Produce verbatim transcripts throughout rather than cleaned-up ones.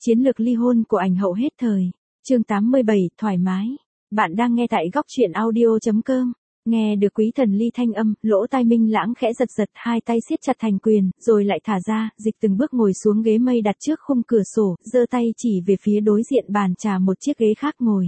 Chiến lược ly hôn của ảnh hậu hết thời. Chương tám mươi bảy, thoải mái. Bạn đang nghe tại góc truyện audio chấm com. Nghe được Quý Thần Ly thanh âm, lỗ tai Minh Lãng khẽ giật giật, hai tay siết chặt thành quyền, rồi lại thả ra, dịch từng bước ngồi xuống ghế mây đặt trước khung cửa sổ, giơ tay chỉ về phía đối diện bàn trà một chiếc ghế khác ngồi.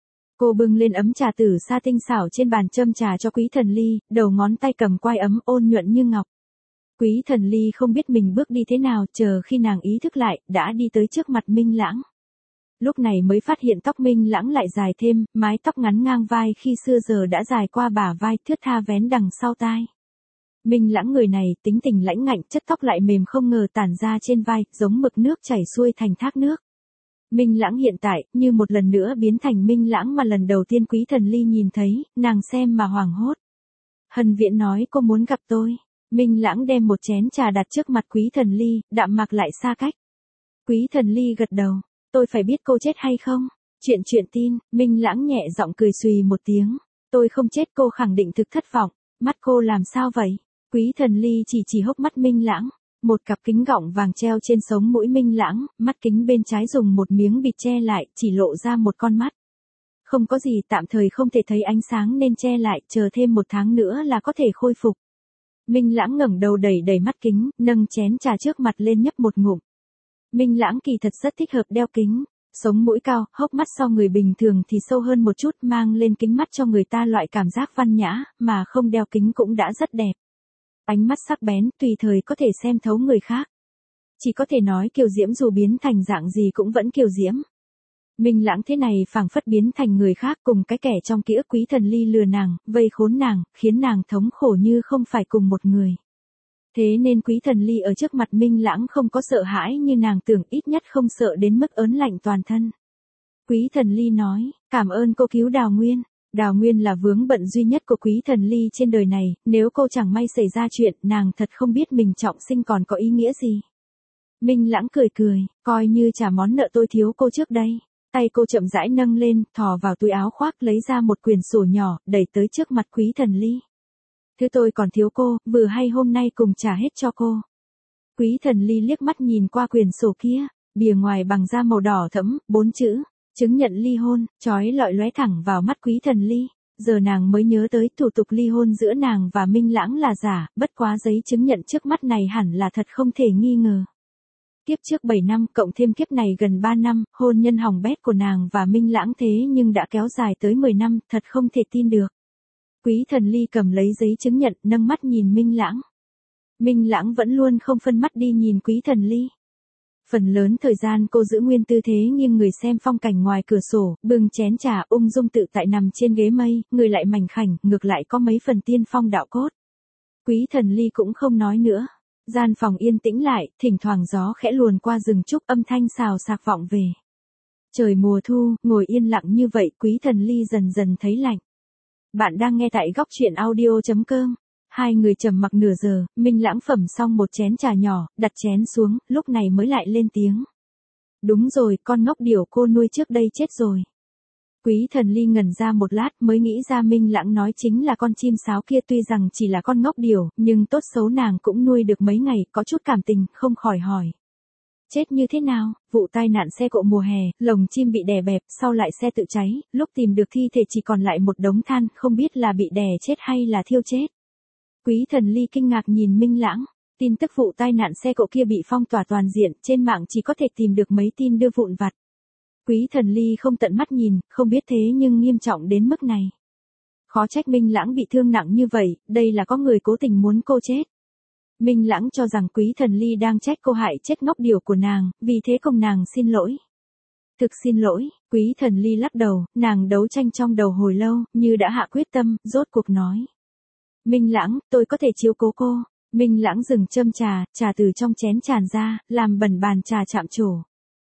Cô bưng lên ấm trà tử sa tinh xảo trên bàn châm trà cho Quý Thần Ly, đầu ngón tay cầm quai ấm ôn nhuận như ngọc. Quý Thần Ly không biết mình bước đi thế nào, chờ khi nàng ý thức lại, đã đi tới trước mặt Minh Lãng. Lúc này mới phát hiện tóc Minh Lãng lại dài thêm, mái tóc ngắn ngang vai khi xưa giờ đã dài qua bả vai, thướt tha vén đằng sau tai. Minh Lãng người này tính tình lãnh ngạnh, chất tóc lại mềm không ngờ tản ra trên vai, giống mực nước chảy xuôi thành thác nước. Minh Lãng hiện tại, như một lần nữa biến thành Minh Lãng mà lần đầu tiên Quý Thần Ly nhìn thấy, nàng xem mà hoảng hốt. Hân Viễn nói cô muốn gặp tôi. Minh Lãng đem một chén trà đặt trước mặt Quý Thần Ly, đạm mạc lại xa cách. Quý Thần Ly gật đầu. Tôi phải biết cô chết hay không? Chuyện chuyện tin, Minh Lãng nhẹ giọng cười xùy một tiếng. Tôi không chết, cô khẳng định thực thất vọng. Mắt cô làm sao vậy? Quý Thần Ly chỉ chỉ hốc mắt Minh Lãng. Một cặp kính gọng vàng treo trên sống mũi Minh Lãng, mắt kính bên trái dùng một miếng bịt che lại, chỉ lộ ra một con mắt. Không có gì, tạm thời không thể thấy ánh sáng nên che lại, chờ thêm một tháng nữa là có thể khôi phục. Minh Lãng ngẩng đầu đẩy đẩy mắt kính, nâng chén trà trước mặt lên nhấp một ngụm. Minh Lãng kỳ thật rất thích hợp đeo kính. Sống mũi cao, hốc mắt so người bình thường thì sâu hơn một chút, mang lên kính mắt cho người ta loại cảm giác văn nhã, mà không đeo kính cũng đã rất đẹp. Ánh mắt sắc bén, tùy thời có thể xem thấu người khác. Chỉ có thể nói kiều diễm dù biến thành dạng gì cũng vẫn kiều diễm. Minh Lãng thế này phảng phất biến thành người khác, cùng cái kẻ trong ký ức Quý Thần Ly lừa nàng, vây khốn nàng, khiến nàng thống khổ như không phải cùng một người. Thế nên Quý Thần Ly ở trước mặt Minh Lãng không có sợ hãi như nàng tưởng, ít nhất không sợ đến mức ớn lạnh toàn thân. Quý Thần Ly nói, cảm ơn cô cứu Đào Nguyên. Đào Nguyên là vướng bận duy nhất của Quý Thần Ly trên đời này, nếu cô chẳng may xảy ra chuyện, nàng thật không biết mình trọng sinh còn có ý nghĩa gì. Minh Lãng cười cười, coi như trả món nợ tôi thiếu cô trước đây. Tay cô chậm rãi nâng lên, thò vào túi áo khoác lấy ra một quyển sổ nhỏ, đẩy tới trước mặt Quý Thần Ly. Thứ tôi còn thiếu cô, vừa hay hôm nay cùng trả hết cho cô. Quý Thần Ly liếc mắt nhìn qua quyển sổ kia, bìa ngoài bằng da màu đỏ thẫm, bốn chữ, chứng nhận ly hôn, chói lọi lóe thẳng vào mắt Quý Thần Ly. Giờ nàng mới nhớ tới thủ tục ly hôn giữa nàng và Minh Lãng là giả, bất quá giấy chứng nhận trước mắt này hẳn là thật không thể nghi ngờ. Kiếp trước bảy năm, cộng thêm kiếp này gần ba năm, hôn nhân hỏng bét của nàng và Minh Lãng thế nhưng đã kéo dài tới mười năm, thật không thể tin được. Quý Thần Ly cầm lấy giấy chứng nhận, nâng mắt nhìn Minh Lãng. Minh Lãng vẫn luôn không phân mắt đi nhìn Quý Thần Ly. Phần lớn thời gian cô giữ nguyên tư thế nghiêng người xem phong cảnh ngoài cửa sổ, bưng chén trà ung dung tự tại nằm trên ghế mây, người lại mảnh khảnh, ngược lại có mấy phần tiên phong đạo cốt. Quý Thần Ly cũng không nói nữa. Gian phòng yên tĩnh lại, thỉnh thoảng gió khẽ luồn qua rừng trúc, âm thanh xào xạc vọng về. Trời mùa thu, ngồi yên lặng như vậy, Quý Thần Ly dần dần thấy lạnh. Bạn đang nghe tại góc truyện audio chấm com. Hai người trầm mặc nửa giờ, Minh Lãng phẩm xong một chén trà nhỏ, đặt chén xuống, lúc này mới lại lên tiếng. Đúng rồi, con ngốc điểu cô nuôi trước đây chết rồi. Quý Thần Ly ngẩn ra một lát mới nghĩ ra Minh Lãng nói chính là con chim sáo kia, tuy rằng chỉ là con ngốc điểu, nhưng tốt xấu nàng cũng nuôi được mấy ngày, có chút cảm tình, không khỏi hỏi. Chết như thế nào? Vụ tai nạn xe cộ mùa hè, lồng chim bị đè bẹp, sau lại xe tự cháy, lúc tìm được thi thể chỉ còn lại một đống than, không biết là bị đè chết hay là thiêu chết. Quý Thần Ly kinh ngạc nhìn Minh Lãng, tin tức vụ tai nạn xe cộ kia bị phong tỏa toàn diện, trên mạng chỉ có thể tìm được mấy tin đưa vụn vặt. Quý Thần Ly không tận mắt nhìn, không biết thế nhưng nghiêm trọng đến mức này. Khó trách Minh Lãng bị thương nặng như vậy, đây là có người cố tình muốn cô chết. Minh Lãng cho rằng Quý Thần Ly đang trách cô hại chết ngốc điểu của nàng, vì thế cùng nàng xin lỗi. Thực xin lỗi, Quý Thần Ly lắc đầu, nàng đấu tranh trong đầu hồi lâu, như đã hạ quyết tâm, rốt cuộc nói. Minh Lãng, tôi có thể chiếu cố cô. Minh Lãng dừng châm trà, trà từ trong chén tràn ra, làm bẩn bàn trà chạm trổ.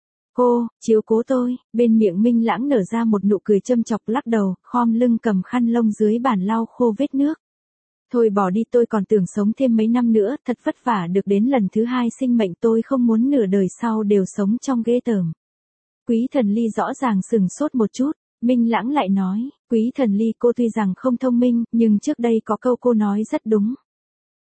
Cô, chiếu cố tôi, bên miệng Minh Lãng nở ra một nụ cười châm chọc, lắc đầu, khom lưng cầm khăn lông dưới bàn lau khô vết nước. Thôi bỏ đi, tôi còn tưởng sống thêm mấy năm nữa, thật vất vả được đến lần thứ hai sinh mệnh, tôi không muốn nửa đời sau đều sống trong ghê tởm. Quý Thần Ly rõ ràng sừng sốt một chút, Minh Lãng lại nói, Quý Thần Ly cô tuy rằng không thông minh, nhưng trước đây có câu cô nói rất đúng.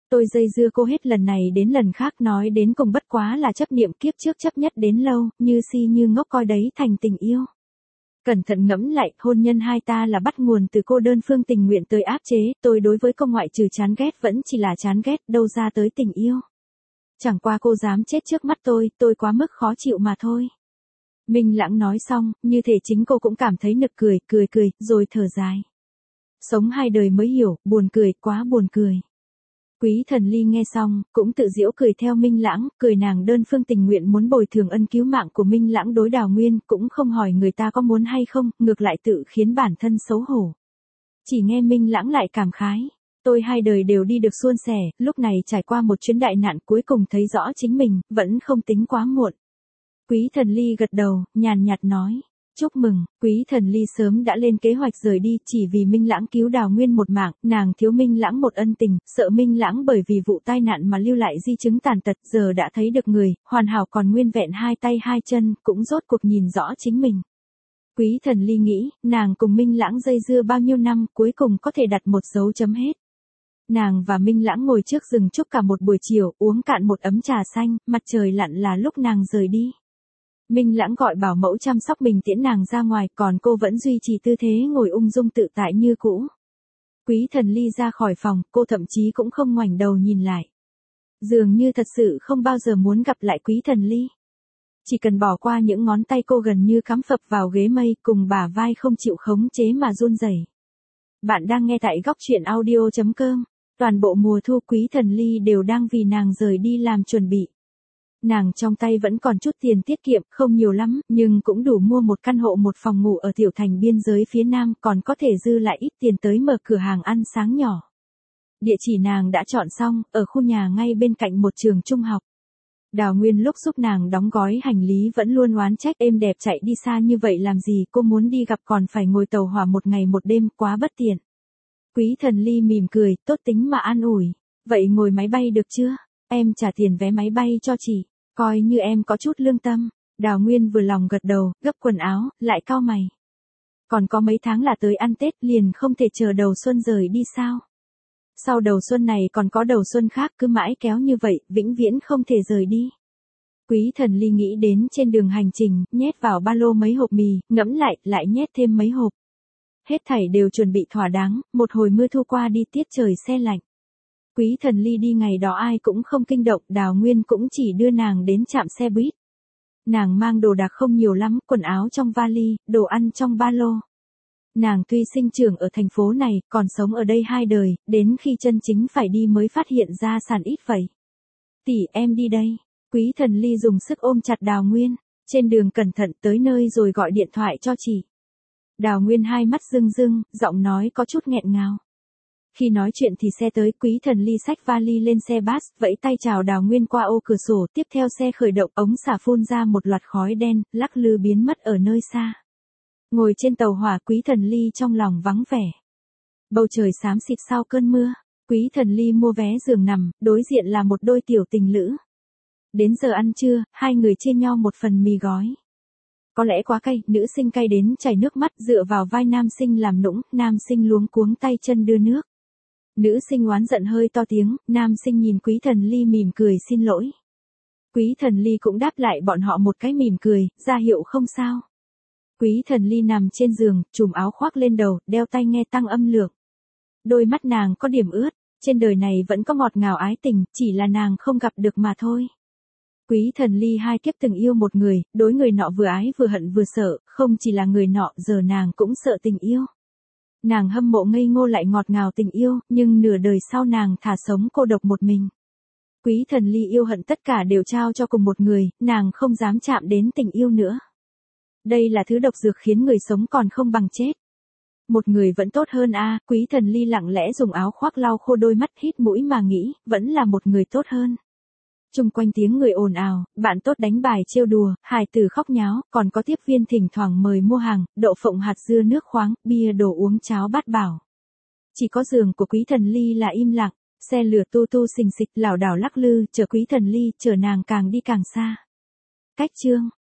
Tôi dây dưa cô hết lần này đến lần khác, nói đến cùng bất quá là chấp niệm kiếp trước chấp nhất đến lâu, như si như ngốc coi đấy thành tình yêu. Cẩn thận ngẫm lại, hôn nhân hai ta là bắt nguồn từ cô đơn phương tình nguyện tới áp chế, tôi đối với cô ngoại trừ chán ghét vẫn chỉ là chán ghét, đâu ra tới tình yêu. Chẳng qua cô dám chết trước mắt tôi, tôi quá mức khó chịu mà thôi. Minh Lãng nói xong, như thể chính cô cũng cảm thấy nực cười, cười cười, rồi thở dài. Sống hai đời mới hiểu, buồn cười, quá buồn cười. Quý Thần Ly nghe xong, cũng tự giễu cười theo Minh Lãng, cười nàng đơn phương tình nguyện muốn bồi thường ân cứu mạng của Minh Lãng đối Đào Nguyên, cũng không hỏi người ta có muốn hay không, ngược lại tự khiến bản thân xấu hổ. Chỉ nghe Minh Lãng lại cảm khái, tôi hai đời đều đi được suôn sẻ, lúc này trải qua một chuyến đại nạn cuối cùng thấy rõ chính mình, vẫn không tính quá muộn. Quý Thần Ly gật đầu, nhàn nhạt nói. Chúc mừng, Quý Thần Ly sớm đã lên kế hoạch rời đi, chỉ vì Minh Lãng cứu Đào Nguyên một mạng, nàng thiếu Minh Lãng một ân tình, sợ Minh Lãng bởi vì vụ tai nạn mà lưu lại di chứng tàn tật, giờ đã thấy được người, hoàn hảo còn nguyên vẹn hai tay hai chân, cũng rốt cuộc nhìn rõ chính mình. Quý Thần Ly nghĩ, nàng cùng Minh Lãng dây dưa bao nhiêu năm, cuối cùng có thể đặt một dấu chấm hết. Nàng và Minh Lãng ngồi trước rừng trúc cả một buổi chiều, uống cạn một ấm trà xanh, mặt trời lặn là lúc nàng rời đi. Minh Lãng gọi bảo mẫu chăm sóc mình tiễn nàng ra ngoài, còn cô vẫn duy trì tư thế ngồi ung dung tự tại như cũ. Quý Thần Ly ra khỏi phòng, cô thậm chí cũng không ngoảnh đầu nhìn lại. Dường như thật sự không bao giờ muốn gặp lại Quý Thần Ly. Chỉ cần bỏ qua những ngón tay cô gần như cắm phập vào ghế mây, cùng bả vai không chịu khống chế mà run rẩy. Bạn đang nghe tại góc truyện audio chấm com. Toàn bộ mùa thu Quý Thần Ly đều đang vì nàng rời đi làm chuẩn bị. Nàng trong tay vẫn còn chút tiền tiết kiệm, không nhiều lắm, nhưng cũng đủ mua một căn hộ một phòng ngủ ở tiểu thành biên giới phía nam, còn có thể dư lại ít tiền tới mở cửa hàng ăn sáng nhỏ. Địa chỉ nàng đã chọn xong, ở khu nhà ngay bên cạnh một trường trung học. Đào Nguyên lúc giúp nàng đóng gói hành lý vẫn luôn oán trách êm đẹp chạy đi xa như vậy làm gì, cô muốn đi gặp còn phải ngồi tàu hỏa một ngày một đêm, quá bất tiện. Quý Thần Ly mỉm cười, tốt tính mà an ủi. Vậy ngồi máy bay được chưa? Em trả tiền vé máy bay cho chị. Coi như em có chút lương tâm. Đào Nguyên vừa lòng gật đầu, gấp quần áo, lại cau mày. Còn có mấy tháng là tới ăn Tết, liền không thể chờ đầu xuân rời đi sao? Sau đầu xuân này còn có đầu xuân khác, cứ mãi kéo như vậy, vĩnh viễn không thể rời đi. Quý Thần Ly nghĩ đến trên đường hành trình, nhét vào ba lô mấy hộp mì, ngẫm lại, lại nhét thêm mấy hộp. Hết thảy đều chuẩn bị thỏa đáng, một hồi mưa thu qua đi, tiết trời se lạnh. Quý Thần Ly đi ngày đó ai cũng không kinh động, Đào Nguyên cũng chỉ đưa nàng đến trạm xe buýt. Nàng mang đồ đạc không nhiều lắm, quần áo trong vali, đồ ăn trong ba lô. Nàng tuy sinh trưởng ở thành phố này, còn sống ở đây hai đời, đến khi chân chính phải đi mới phát hiện ra sản ít vậy. Tỷ, em đi đây. Quý Thần Ly dùng sức ôm chặt Đào Nguyên. Trên đường cẩn thận, tới nơi rồi gọi điện thoại cho chị. Đào Nguyên hai mắt rưng rưng, giọng nói có chút nghẹn ngào. Khi nói chuyện thì xe tới, Quý Thần Ly xách vali lên xe bus, vẫy tay chào Đào Nguyên qua ô cửa sổ, tiếp theo xe khởi động, ống xả phun ra một loạt khói đen, lắc lư biến mất ở nơi xa. Ngồi trên tàu hỏa, Quý Thần Ly trong lòng vắng vẻ. Bầu trời xám xịt sau cơn mưa, Quý Thần Ly mua vé giường nằm, đối diện là một đôi tiểu tình lữ. Đến giờ ăn trưa, hai người chia nhau một phần mì gói. Có lẽ quá cay, nữ sinh cay đến chảy nước mắt, dựa vào vai nam sinh làm nũng, nam sinh luống cuống tay chân đưa nước. Nữ sinh oán giận hơi to tiếng, nam sinh nhìn Quý Thần Ly mỉm cười xin lỗi. Quý Thần Ly cũng đáp lại bọn họ một cái mỉm cười, ra hiệu không sao. Quý Thần Ly nằm trên giường, trùm áo khoác lên đầu, đeo tai nghe tăng âm lượng. Đôi mắt nàng có điểm ướt, trên đời này vẫn có ngọt ngào ái tình, chỉ là nàng không gặp được mà thôi. Quý Thần Ly hai kiếp từng yêu một người, đối người nọ vừa ái vừa hận vừa sợ, không chỉ là người nọ, giờ nàng cũng sợ tình yêu. Nàng hâm mộ ngây ngô lại ngọt ngào tình yêu, nhưng nửa đời sau nàng thà sống cô độc một mình. Quý Thần Ly yêu hận tất cả đều trao cho cùng một người, nàng không dám chạm đến tình yêu nữa. Đây là thứ độc dược khiến người sống còn không bằng chết. Một người vẫn tốt hơn a. À, Quý Thần Ly lặng lẽ dùng áo khoác lau khô đôi mắt, hít mũi mà nghĩ, vẫn là một người tốt hơn. Chung quanh tiếng người ồn ào, bạn tốt đánh bài trêu đùa, hài tử khóc nháo, còn có tiếp viên thỉnh thoảng mời mua hàng, đậu phộng hạt dưa nước khoáng, bia đồ uống cháo bát bảo. Chỉ có giường của Quý Thần Ly là im lặng, xe lửa tu tu xình xịch lảo đảo lắc lư, chờ Quý Thần Ly, chờ nàng càng đi càng xa. Cách chương